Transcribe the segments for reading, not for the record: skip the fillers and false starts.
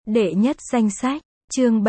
Đệ nhất danh sách, chương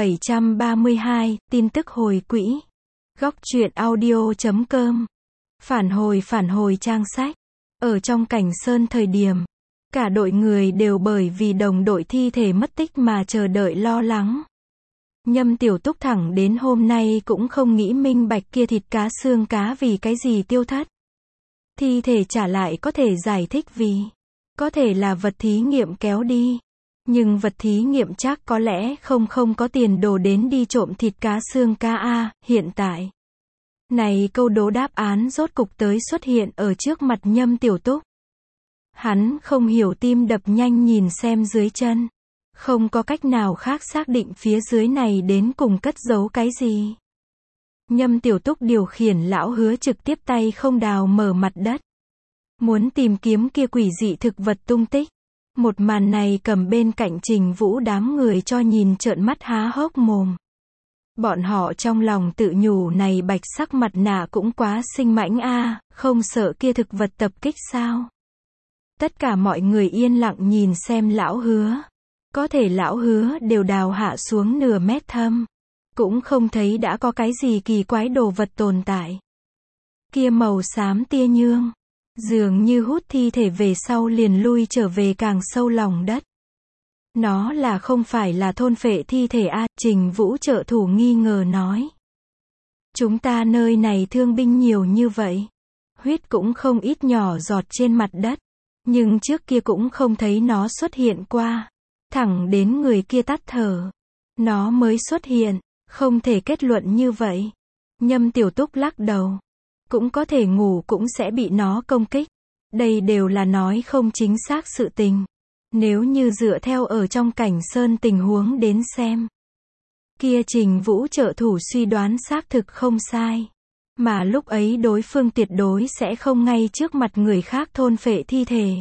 732, tin tức hồi quỹ. Góc truyện audio.com. Phản hồi trang sách. Ở trong Cảnh Sơn thời điểm, cả đội người đều bởi vì đồng đội thi thể mất tích mà chờ đợi lo lắng. Nhâm Tiểu Túc thẳng đến hôm nay cũng không nghĩ minh bạch kia thịt cá xương cá vì cái gì tiêu thất. Thi thể trả lại có thể giải thích vì có thể là vật thí nghiệm kéo đi. Nhưng vật thí nghiệm chắc có lẽ không có tiền đồ đến đi trộm thịt cá xương cá a. Hiện tại, này câu đố đáp án rốt cục tới xuất hiện ở trước mặt Nhâm Tiểu Túc. Hắn không hiểu, tim đập nhanh nhìn xem dưới chân. Không có cách nào khác xác định phía dưới này đến cùng cất giấu cái gì. Nhâm Tiểu Túc điều khiển lão Hứa trực tiếp tay không đào mở mặt đất. Muốn tìm kiếm kia quỷ dị thực vật tung tích. Một màn này cầm bên cạnh Trình Vũ đám người cho nhìn trợn mắt há hốc mồm. Bọn họ trong lòng tự nhủ, này bạch sắc mặt nạ cũng quá sinh mãnh a, không sợ kia thực vật tập kích sao? Tất cả mọi người yên lặng nhìn xem lão Hứa. Có thể lão Hứa đều đào hạ xuống nửa mét thâm. Cũng không thấy đã có cái gì kỳ quái đồ vật tồn tại. Kia màu xám tia nhương, dường như hút thi thể về sau liền lui trở về càng sâu lòng đất. Nó là không phải là thôn phệ thi thể a? Trình Vũ trợ thủ nghi ngờ nói. Chúng ta nơi này thương binh nhiều như vậy. Huyết cũng không ít nhỏ giọt trên mặt đất. Nhưng trước kia cũng không thấy nó xuất hiện qua. Thẳng đến người kia tắt thở, nó mới xuất hiện. Không thể kết luận như vậy. Nhâm Tiểu Túc lắc đầu. Cũng có thể ngủ cũng sẽ bị nó công kích. Đây đều là nói không chính xác sự tình. Nếu như dựa theo ở trong Cảnh Sơn tình huống đến xem, kia Trình Vũ trợ thủ suy đoán xác thực không sai. Mà lúc ấy đối phương tuyệt đối sẽ không ngay trước mặt người khác thôn phệ thi thể.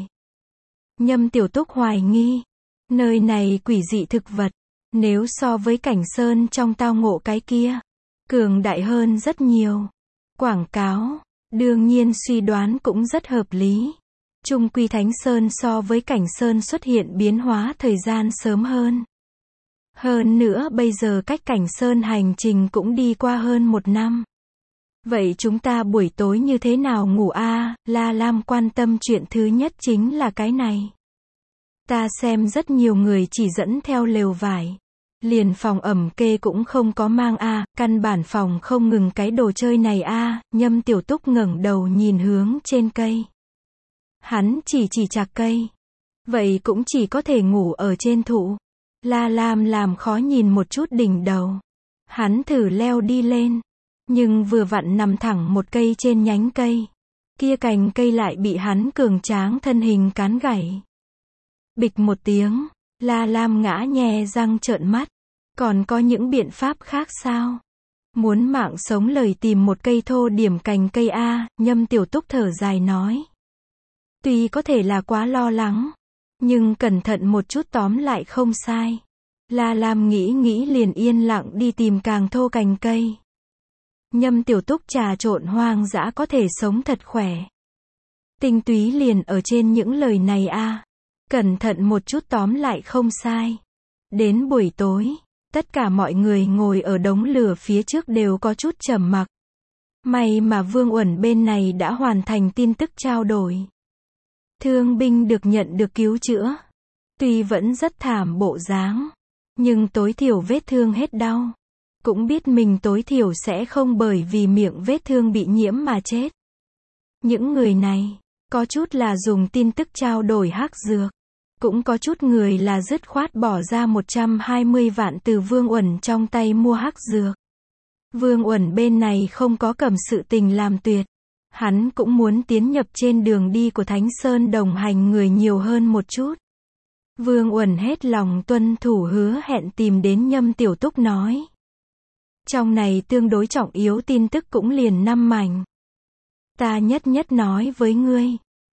Nhâm Tiểu Túc hoài nghi, nơi này quỷ dị thực vật, nếu so với Cảnh Sơn trong tao ngộ cái kia, cường đại hơn rất nhiều. Quảng cáo, đương nhiên suy đoán cũng rất hợp lý. Chung quy Thánh Sơn so với Cảnh Sơn xuất hiện biến hóa thời gian sớm hơn. Hơn nữa bây giờ cách Cảnh Sơn hành trình cũng đi qua hơn 1 năm. Vậy chúng ta buổi tối như thế nào ngủ a? La Lam quan tâm chuyện thứ nhất chính là cái này. Ta xem rất nhiều người chỉ dẫn theo lều vải. Liền phòng ẩm kê cũng không có mang a, căn bản phòng không ngừng cái đồ chơi này a. Nhâm Tiểu Túc ngẩng đầu nhìn hướng trên cây. Hắn chỉ chạc cây. Vậy cũng chỉ có thể ngủ ở trên thụ. La Lam làm khó nhìn một chút đỉnh đầu. Hắn thử leo đi lên. Nhưng vừa vặn nằm thẳng một cây trên nhánh cây. Kia cành cây lại bị hắn cường tráng thân hình cán gãy. Bịch một tiếng. La Lam ngã nhè răng trợn mắt. Còn có những biện pháp khác sao? Muốn mạng sống lời tìm một cây thô điểm cành cây a. Nhâm Tiểu Túc thở dài nói. Tuy có thể là quá lo lắng, nhưng cẩn thận một chút tóm lại không sai. La Lam nghĩ liền yên lặng đi tìm càng thô cành cây. Nhâm Tiểu Túc trà trộn hoang dã có thể sống thật khỏe. Tinh túy liền ở trên những lời này a. Cẩn thận một chút tóm lại không sai. Đến buổi tối, tất cả mọi người ngồi ở đống lửa phía trước đều có chút trầm mặc. May mà Vương Uẩn bên này đã hoàn thành tin tức trao đổi. Thương binh được nhận được cứu chữa. Tuy vẫn rất thảm bộ dáng, nhưng tối thiểu vết thương hết đau. Cũng biết mình tối thiểu sẽ không bởi vì miệng vết thương bị nhiễm mà chết. Những người này, có chút là dùng tin tức trao đổi hắc dược. Cũng có chút người là dứt khoát bỏ ra 120 vạn từ Vương Uẩn trong tay mua hắc dược. Vương Uẩn bên này không có cầm sự tình làm tuyệt. Hắn cũng muốn tiến nhập trên đường đi của Thánh Sơn đồng hành người nhiều hơn một chút. Vương Uẩn hết lòng tuân thủ hứa hẹn tìm đến Nhâm Tiểu Túc nói. Trong này tương đối trọng yếu tin tức cũng liền 5 mảnh. Ta nhất nói với ngươi.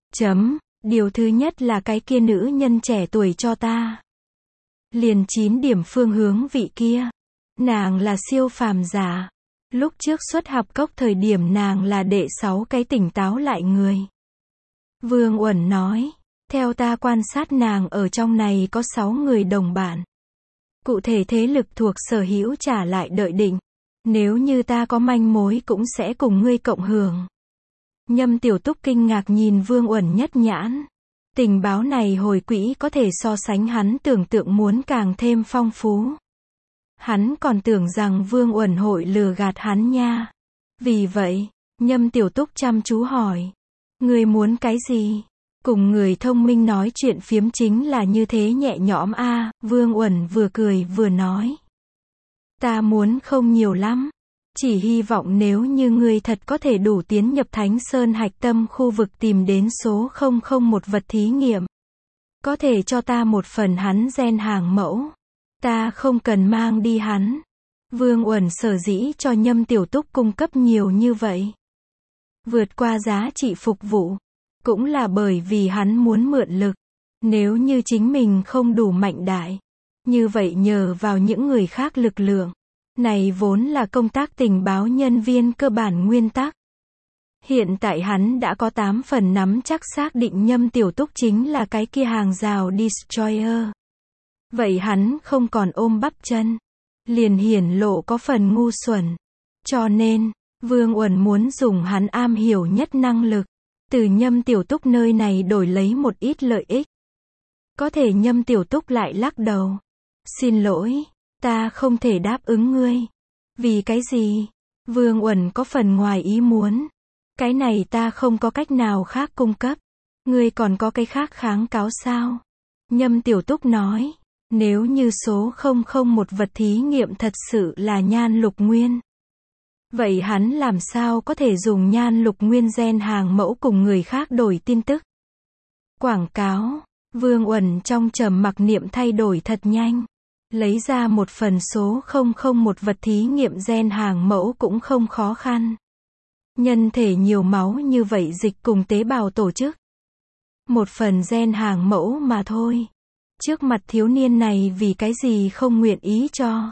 Điều thứ nhất là cái kia nữ nhân trẻ tuổi cho ta. Liền 9 điểm phương hướng vị kia. Nàng là siêu phàm giả. Lúc trước xuất hạp cốc thời điểm nàng là đệ 6 cái tỉnh táo lại người. Vương Uẩn nói. Theo ta quan sát nàng ở trong này có 6 người đồng bạn. Cụ thể thế lực thuộc sở hữu trả lại đợi định. Nếu như ta có manh mối cũng sẽ cùng ngươi cộng hưởng. Nhâm Tiểu Túc kinh ngạc nhìn Vương Uẩn nhất nhãn. Tình báo này hồi quỹ có thể so sánh hắn tưởng tượng muốn càng thêm phong phú. Hắn còn tưởng rằng Vương Uẩn hội lừa gạt hắn nha. Vì vậy, Nhâm Tiểu Túc chăm chú hỏi. Ngươi muốn cái gì? Cùng người thông minh nói chuyện phiếm chính là như thế nhẹ nhõm a. Vương Uẩn vừa cười vừa nói. Ta muốn không nhiều lắm. Chỉ hy vọng nếu như ngươi thật có thể đủ tiến nhập Thánh Sơn hạch tâm khu vực tìm đến số 001 vật thí nghiệm. Có thể cho ta một phần hắn gen hàng mẫu. Ta không cần mang đi hắn. Vương Uẩn sở dĩ cho Nhâm Tiểu Túc cung cấp nhiều như vậy. Vượt qua giá trị phục vụ. Cũng là bởi vì hắn muốn mượn lực. Nếu như chính mình không đủ mạnh đại. Như vậy nhờ vào những người khác lực lượng. Này vốn là công tác tình báo nhân viên cơ bản nguyên tắc. Hiện tại hắn đã có 8 phần nắm chắc xác định Nhâm Tiểu Túc chính là cái kia hàng rào Destroyer. Vậy hắn không còn ôm bắp chân. Liền hiển lộ có phần ngu xuẩn. Cho nên, Vương Uẩn muốn dùng hắn am hiểu nhất năng lực. Từ Nhâm Tiểu Túc nơi này đổi lấy một ít lợi ích. Có thể Nhâm Tiểu Túc lại lắc đầu. Xin lỗi, ta không thể đáp ứng ngươi. Vì cái gì? Vương Uẩn có phần ngoài ý muốn. Cái này ta không có cách nào khác cung cấp. Ngươi còn có cái khác kháng cáo sao? Nhâm Tiểu Túc nói. Nếu như số 001 vật thí nghiệm thật sự là nhan lục nguyên. Vậy hắn làm sao có thể dùng nhan lục nguyên gen hàng mẫu cùng người khác đổi tin tức? Quảng cáo. Vương Uẩn trong trầm mặc niệm thay đổi thật nhanh. Lấy ra một phần số 001 vật thí nghiệm gen hàng mẫu cũng không khó khăn. Nhân thể nhiều máu như vậy dịch cùng tế bào tổ chức. Một phần gen hàng mẫu mà thôi. Trước mặt thiếu niên này vì cái gì không nguyện ý cho.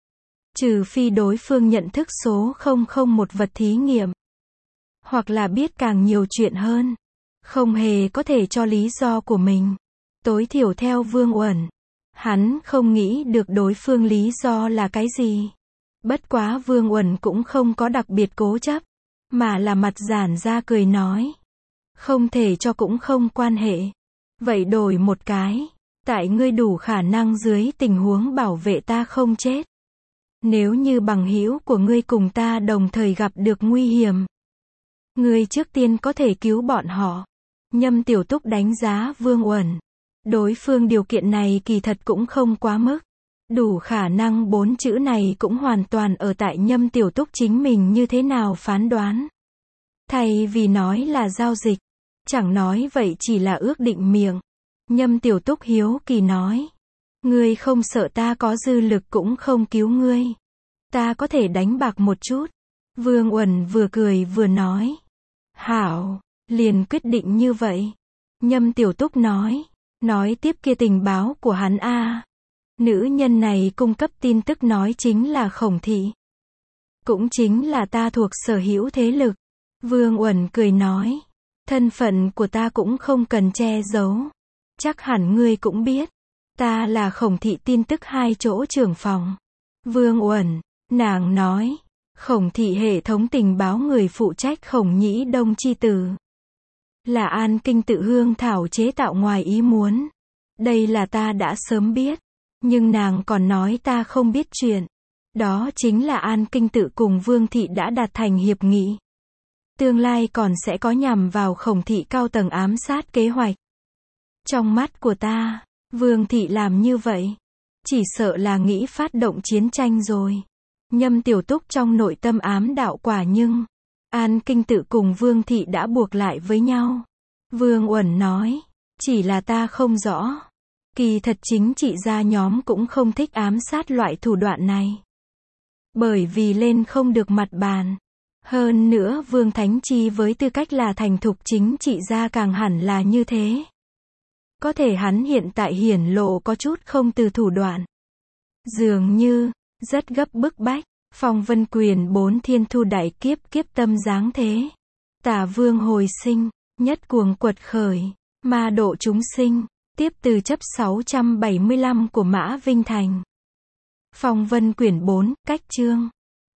Trừ phi đối phương nhận thức số 001 vật thí nghiệm. Hoặc là biết càng nhiều chuyện hơn. Không hề có thể cho lý do của mình. Tối thiểu theo Vương Uẩn. Hắn không nghĩ được đối phương lý do là cái gì. Bất quá Vương Uẩn cũng không có đặc biệt cố chấp. Mà là mặt giãn ra cười nói. Không thể cho cũng không quan hệ. Vậy đổi một cái. Tại ngươi đủ khả năng dưới tình huống bảo vệ ta không chết. Nếu như bằng hữu của ngươi cùng ta đồng thời gặp được nguy hiểm. Ngươi trước tiên có thể cứu bọn họ. Nhâm Tiểu Túc đánh giá Vương Uẩn. Đối phương điều kiện này kỳ thật cũng không quá mức. Đủ khả năng 4 chữ này cũng hoàn toàn ở tại Nhâm Tiểu Túc chính mình như thế nào phán đoán. Thay vì nói là giao dịch. Chẳng nói vậy chỉ là ước định miệng. Nhâm Tiểu Túc hiếu kỳ nói. Ngươi không sợ ta có dư lực cũng không cứu ngươi. Ta có thể đánh bạc một chút. Vương Uẩn vừa cười vừa nói. Hảo, liền quyết định như vậy. Nhâm Tiểu Túc nói. Nói tiếp kia tình báo của hắn a. Nữ nhân này cung cấp tin tức nói chính là Khổng Thị. Cũng chính là ta thuộc sở hữu thế lực. Vương Uẩn cười nói. Thân phận của ta cũng không cần che giấu. Chắc hẳn ngươi cũng biết. Ta là Khổng Thị tin tức 2 chỗ trưởng phòng. Vương Uẩn, nàng nói. Khổng Thị hệ thống tình báo người phụ trách Khổng Nhĩ Đông chi tử. Là An Kinh tự hương thảo chế tạo ngoài ý muốn. Đây là ta đã sớm biết. Nhưng nàng còn nói ta không biết chuyện. Đó chính là An Kinh tự cùng Vương Thị đã đạt thành hiệp nghị. Tương lai còn sẽ có nhằm vào Khổng Thị cao tầng ám sát kế hoạch. Trong mắt của ta, Vương Thị làm như vậy. Chỉ sợ là nghĩ phát động chiến tranh rồi. Nhâm Tiểu Túc trong nội tâm ám đạo quả nhưng. An Kinh tự cùng Vương Thị đã buộc lại với nhau. Vương Uẩn nói. Chỉ là ta không rõ. Kỳ thật chính trị gia nhóm cũng không thích ám sát loại thủ đoạn này. Bởi vì lên không được mặt bàn. Hơn nữa Vương Thánh Chi với tư cách là thành thục chính trị gia càng hẳn là như thế. Có thể hắn hiện tại hiển lộ có chút không từ thủ đoạn. Dường như, rất gấp bức bách. Phong Vân Quyền 4 thiên thu đại kiếp kiếp tâm dáng thế. Tả Vương hồi sinh, nhất cuồng quật khởi, ma độ chúng sinh. Tiếp từ chấp 675 của Mã Vinh Thành. Phong vân quyển 4, cách chương